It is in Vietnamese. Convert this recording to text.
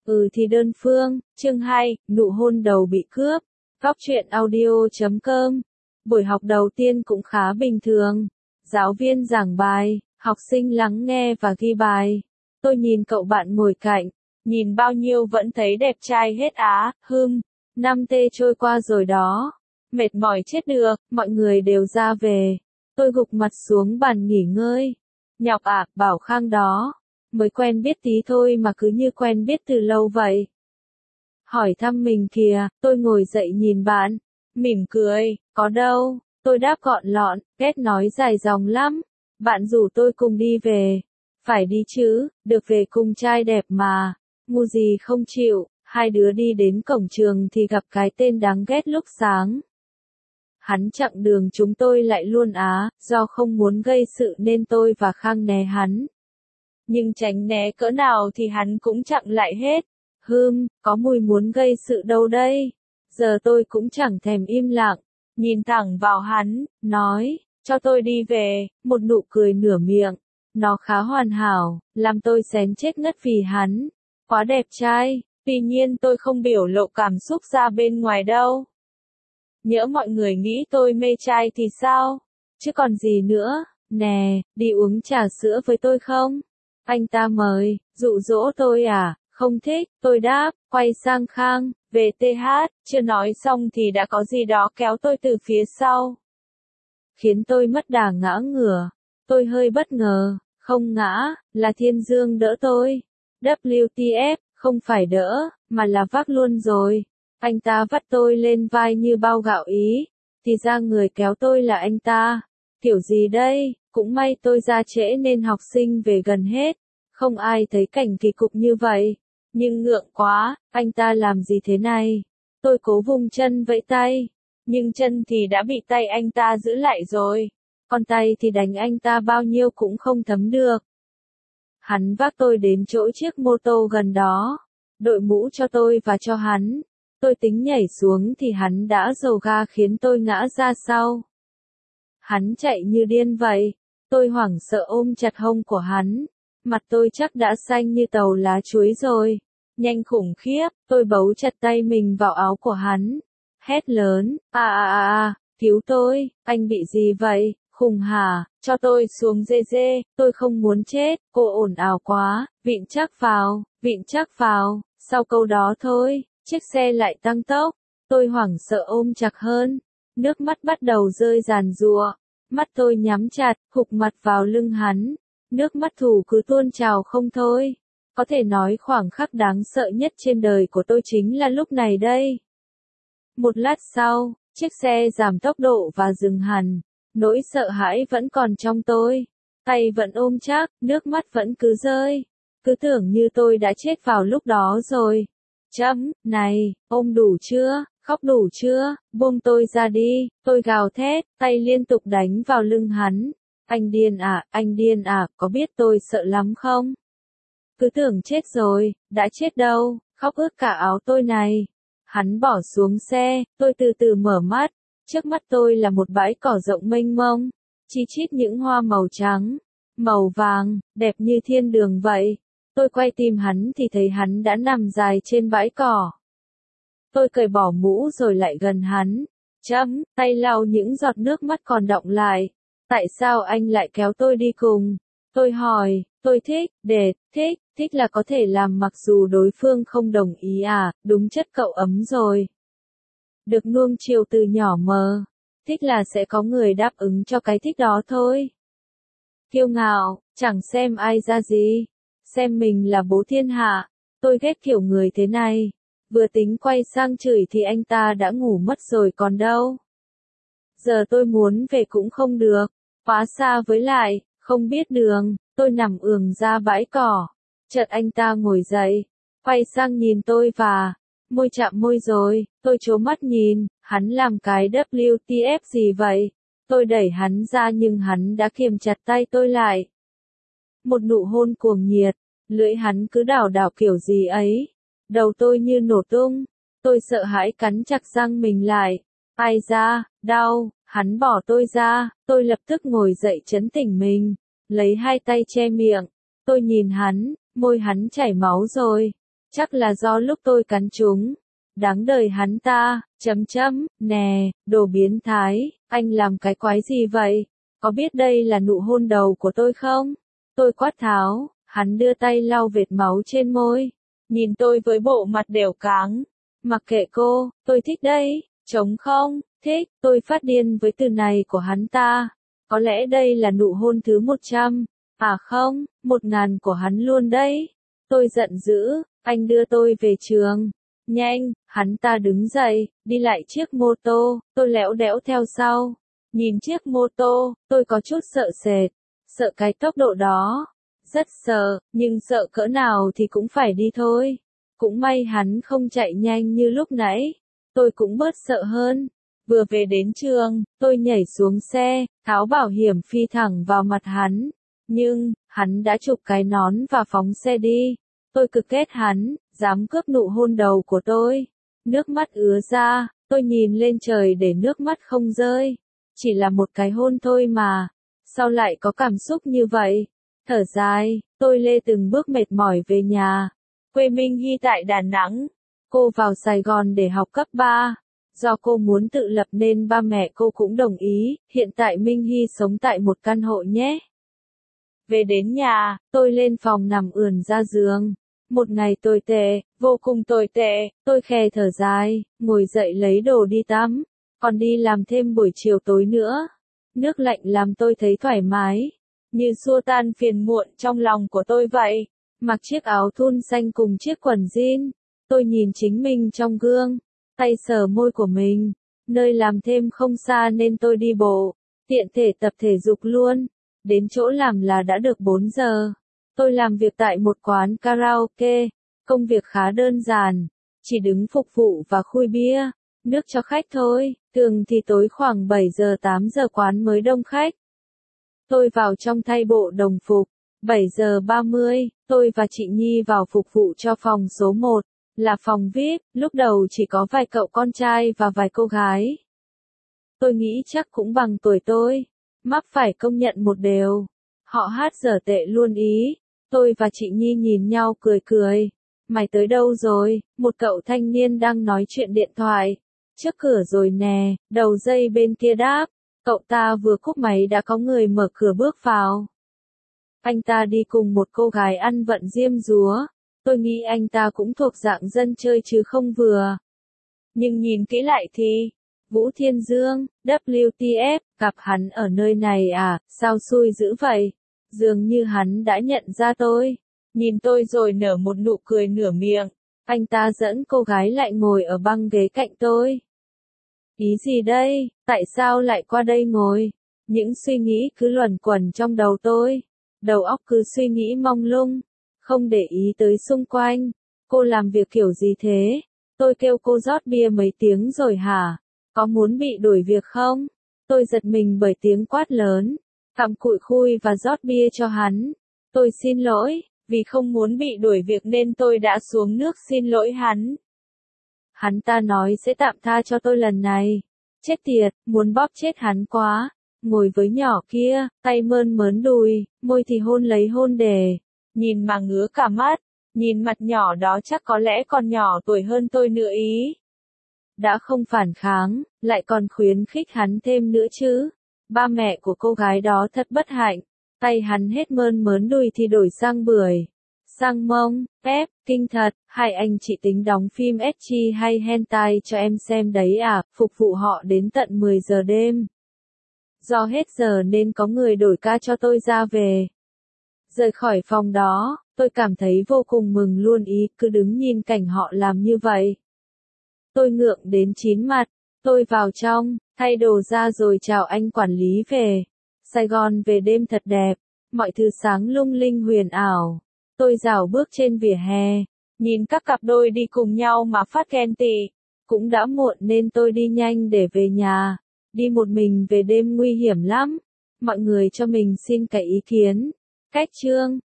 Thì đơn phương, chương 2, nụ hôn đầu bị cướp. Góc truyện audio.com. Buổi học đầu tiên cũng khá bình thường. Giáo viên giảng bài, học sinh lắng nghe và ghi bài. Tôi nhìn cậu bạn ngồi cạnh, nhìn bao nhiêu vẫn thấy đẹp trai hết á, 5T trôi qua rồi đó. Mệt mỏi chết được, mọi người đều ra về. Tôi gục mặt xuống bàn nghỉ ngơi. Nhọc ạ, Bảo Khang đó. Mới quen biết tí thôi mà cứ như quen biết từ lâu vậy. Hỏi thăm mình kìa, tôi ngồi dậy nhìn bạn. Mỉm cười, có đâu. Tôi đáp gọn lọn, ghét nói dài dòng lắm. Bạn rủ tôi cùng đi về. Phải đi chứ, được về cùng trai đẹp mà. Ngu gì không chịu. Hai đứa đi đến cổng trường thì gặp cái tên đáng ghét lúc sáng. Hắn chặn đường chúng tôi lại luôn á, do không muốn gây sự nên tôi và Khang né hắn. Nhưng tránh né cỡ nào thì hắn cũng chặn lại hết. Có mùi muốn gây sự đâu đây. Giờ tôi cũng chẳng thèm im lặng, nhìn thẳng vào hắn, nói, cho tôi đi về, một nụ cười nửa miệng. Nó khá hoàn hảo, làm tôi xém chết ngất vì hắn. Quá đẹp trai, tuy nhiên tôi không biểu lộ cảm xúc ra bên ngoài đâu. Nhỡ mọi người nghĩ tôi mê trai thì sao? Chứ còn gì nữa, nè, đi uống trà sữa với tôi không? Anh ta mời, dụ dỗ tôi à? Không thích, tôi đáp, quay sang Khang, VTH, chưa nói xong thì đã có gì đó kéo tôi từ phía sau. Khiến tôi mất đà ngã ngửa. Tôi hơi bất ngờ, không ngã, là Thiên Dương đỡ tôi. WTF, không phải đỡ, mà là vác luôn rồi. Anh ta vắt tôi lên vai như bao gạo ý. Thì ra người kéo tôi là anh ta. Kiểu gì đây, cũng may tôi ra trễ nên học sinh về gần hết. Không ai thấy cảnh kỳ cục như vậy. Nhưng ngượng quá, anh ta làm gì thế này? Tôi cố vùng chân vẫy tay. Nhưng chân thì đã bị tay anh ta giữ lại rồi. Còn tay thì đánh anh ta bao nhiêu cũng không thấm được. Hắn vác tôi đến chỗ chiếc mô tô gần đó. Đội mũ cho tôi và cho hắn. Tôi tính nhảy xuống thì hắn đã dầu ga khiến tôi ngã ra sau. Hắn chạy như điên vậy. Tôi hoảng sợ ôm chặt hông của hắn. Mặt tôi chắc đã xanh như tàu lá chuối rồi. Nhanh khủng khiếp, tôi bấu chặt tay mình vào áo của hắn. Hét lớn, cứu tôi, anh bị gì vậy, khùng hả, cho tôi xuống dê, tôi không muốn chết, cô ồn ào quá, vịn chắc vào, sau câu đó thôi, chiếc xe lại tăng tốc, tôi hoảng sợ ôm chặt hơn, nước mắt bắt đầu rơi ràn rụa, mắt tôi nhắm chặt, hụp mặt vào lưng hắn, nước mắt thủ cứ tuôn trào không thôi. Có thể nói khoảng khắc đáng sợ nhất trên đời của tôi chính là lúc này đây. Một lát sau, chiếc xe giảm tốc độ và dừng hẳn. Nỗi sợ hãi vẫn còn trong tôi. Tay vẫn ôm chắc, nước mắt vẫn cứ rơi. Cứ tưởng như tôi đã chết vào lúc đó rồi. Này, ôm đủ chưa, khóc đủ chưa, buông tôi ra đi, tôi gào thét, tay liên tục đánh vào lưng hắn. Anh điên à, có biết tôi sợ lắm không? Cứ tưởng chết rồi, đã chết đâu, khóc ướt cả áo tôi này. Hắn bỏ xuống xe, tôi từ từ mở mắt, trước mắt tôi là một bãi cỏ rộng mênh mông, chi chít những hoa màu trắng, màu vàng, đẹp như thiên đường vậy. Tôi quay tìm hắn thì thấy hắn đã nằm dài trên bãi cỏ. Tôi cởi bỏ mũ rồi lại gần hắn, tay lau những giọt nước mắt còn đọng lại. Tại sao anh lại kéo tôi đi cùng? Tôi hỏi, tôi thích, thích là có thể làm mặc dù đối phương không đồng ý à, đúng chất cậu ấm rồi. Được nuông chiều từ nhỏ mờ, thích là sẽ có người đáp ứng cho cái thích đó thôi. Kiêu ngạo, chẳng xem ai ra gì, xem mình là bố thiên hạ, tôi ghét kiểu người thế này. Vừa tính quay sang chửi thì anh ta đã ngủ mất rồi còn đâu. Giờ tôi muốn về cũng không được, quá xa với lại, không biết đường, tôi nằm ườn ra bãi cỏ. Chợt anh ta ngồi dậy, quay sang nhìn tôi và, môi chạm môi rồi, tôi trố mắt nhìn, hắn làm cái WTF gì vậy? Tôi đẩy hắn ra nhưng hắn đã kiềm chặt tay tôi lại. Một nụ hôn cuồng nhiệt, lưỡi hắn cứ đảo đảo kiểu gì ấy. Đầu tôi như nổ tung, tôi sợ hãi cắn chặt răng mình lại. Ai da, đau, hắn bỏ tôi ra, tôi lập tức ngồi dậy trấn tĩnh mình, lấy hai tay che miệng. Tôi nhìn hắn, môi hắn chảy máu rồi. Chắc là do lúc tôi cắn chúng. Đáng đời hắn ta, nè, đồ biến thái, anh làm cái quái gì vậy? Có biết đây là nụ hôn đầu của tôi không? Tôi quát tháo, hắn đưa tay lau vệt máu trên môi. Nhìn tôi với bộ mặt đều cáng. Mặc kệ cô, tôi thích đấy, trống không, thích, tôi phát điên với từ này của hắn ta. Có lẽ đây là nụ hôn thứ 100, à không, 1000 của hắn luôn đấy. Tôi giận dữ, anh đưa tôi về trường. Nhanh, hắn ta đứng dậy, đi lại chiếc mô tô, tôi lẽo đẽo theo sau. Nhìn chiếc mô tô, tôi có chút sợ sệt, sợ cái tốc độ đó. Rất sợ, nhưng sợ cỡ nào thì cũng phải đi thôi. Cũng may hắn không chạy nhanh như lúc nãy. Tôi cũng bớt sợ hơn. Vừa về đến trường, tôi nhảy xuống xe, tháo bảo hiểm phi thẳng vào mặt hắn. Nhưng, hắn đã chụp cái nón và phóng xe đi. Tôi cực ghét hắn, dám cướp nụ hôn đầu của tôi. Nước mắt ứa ra, tôi nhìn lên trời để nước mắt không rơi. Chỉ là một cái hôn thôi mà. Sao lại có cảm xúc như vậy? Thở dài, tôi lê từng bước mệt mỏi về nhà. Quê Minh Hy tại Đà Nẵng. Cô vào Sài Gòn để học cấp 3. Do cô muốn tự lập nên ba mẹ cô cũng đồng ý, hiện tại Minh Hy sống tại một căn hộ nhé. Về đến nhà, tôi lên phòng nằm ườn ra giường. Một ngày tồi tệ, vô cùng tồi tệ, tôi khè thở dài, ngồi dậy lấy đồ đi tắm, còn đi làm thêm buổi chiều tối nữa. Nước lạnh làm tôi thấy thoải mái, như xua tan phiền muộn trong lòng của tôi vậy. Mặc chiếc áo thun xanh cùng chiếc quần jean, tôi nhìn chính mình trong gương, tay sờ môi của mình. Nơi làm thêm không xa nên tôi đi bộ, tiện thể tập thể dục luôn. Đến chỗ làm là đã được 4 giờ. Tôi làm việc tại một quán karaoke, công việc khá đơn giản, chỉ đứng phục vụ và khui bia, nước cho khách thôi, thường thì tối khoảng 7 giờ 8 giờ quán mới đông khách. Tôi vào trong thay bộ đồng phục, 7 giờ 30, tôi và chị Nhi vào phục vụ cho phòng số 1, là phòng VIP, lúc đầu chỉ có vài cậu con trai và vài cô gái. Tôi nghĩ chắc cũng bằng tuổi tôi, mắc phải công nhận một điều, họ hát dở tệ luôn ý. Tôi và chị Nhi nhìn nhau cười cười. Mày tới đâu rồi? Một cậu thanh niên đang nói chuyện điện thoại. Trước cửa rồi nè, đầu dây bên kia đáp. Cậu ta vừa cúp máy đã có người mở cửa bước vào. Anh ta đi cùng một cô gái ăn vận diêm dúa. Tôi nghĩ anh ta cũng thuộc dạng dân chơi chứ không vừa. Nhưng nhìn kỹ lại thì, Vũ Thiên Dương, WTF, gặp hắn ở nơi này à, sao xui dữ vậy? Dường như hắn đã nhận ra tôi. Nhìn tôi rồi nở một nụ cười nửa miệng. Anh ta dẫn cô gái lại ngồi ở băng ghế cạnh tôi. Ý gì đây? Tại sao lại qua đây ngồi? Những suy nghĩ cứ luẩn quẩn trong đầu tôi. Đầu óc cứ suy nghĩ mông lung. Không để ý tới xung quanh. Cô làm việc kiểu gì thế? Tôi kêu cô rót bia mấy tiếng rồi hả? Có muốn bị đuổi việc không? Tôi giật mình bởi tiếng quát lớn. Cặm cụi khui và rót bia cho hắn. Tôi xin lỗi, vì không muốn bị đuổi việc nên tôi đã xuống nước xin lỗi hắn. Hắn ta nói sẽ tạm tha cho tôi lần này. Chết tiệt, muốn bóp chết hắn quá. Ngồi với nhỏ kia, tay mơn mớn đùi, môi thì hôn lấy hôn để. Nhìn mà ngứa cả mắt, nhìn mặt nhỏ đó chắc có lẽ còn nhỏ tuổi hơn tôi nữa ý. Đã không phản kháng, lại còn khuyến khích hắn thêm nữa chứ. Ba mẹ của cô gái đó thật bất hạnh, tay hắn hết mơn mớn đùi thì đổi sang bưởi, sang mông, ép, kinh thật, hai anh chị tính đóng phim ecchi hay hentai cho em xem đấy à, phục vụ họ đến tận 10 giờ đêm. Do hết giờ nên có người đổi ca cho tôi ra về. Rời khỏi phòng đó, tôi cảm thấy vô cùng mừng luôn ý, cứ đứng nhìn cảnh họ làm như vậy. Tôi ngượng đến chín mặt, tôi vào trong, thay đồ ra rồi chào anh quản lý về. Sài Gòn về đêm thật đẹp, mọi thứ sáng lung linh huyền ảo. Tôi dạo bước trên vỉa hè, nhìn các cặp đôi đi cùng nhau mà phát ghen tị. Cũng đã muộn nên tôi đi nhanh để về nhà. Đi một mình về đêm nguy hiểm lắm. Mọi người cho mình xin cái ý kiến. Cách chương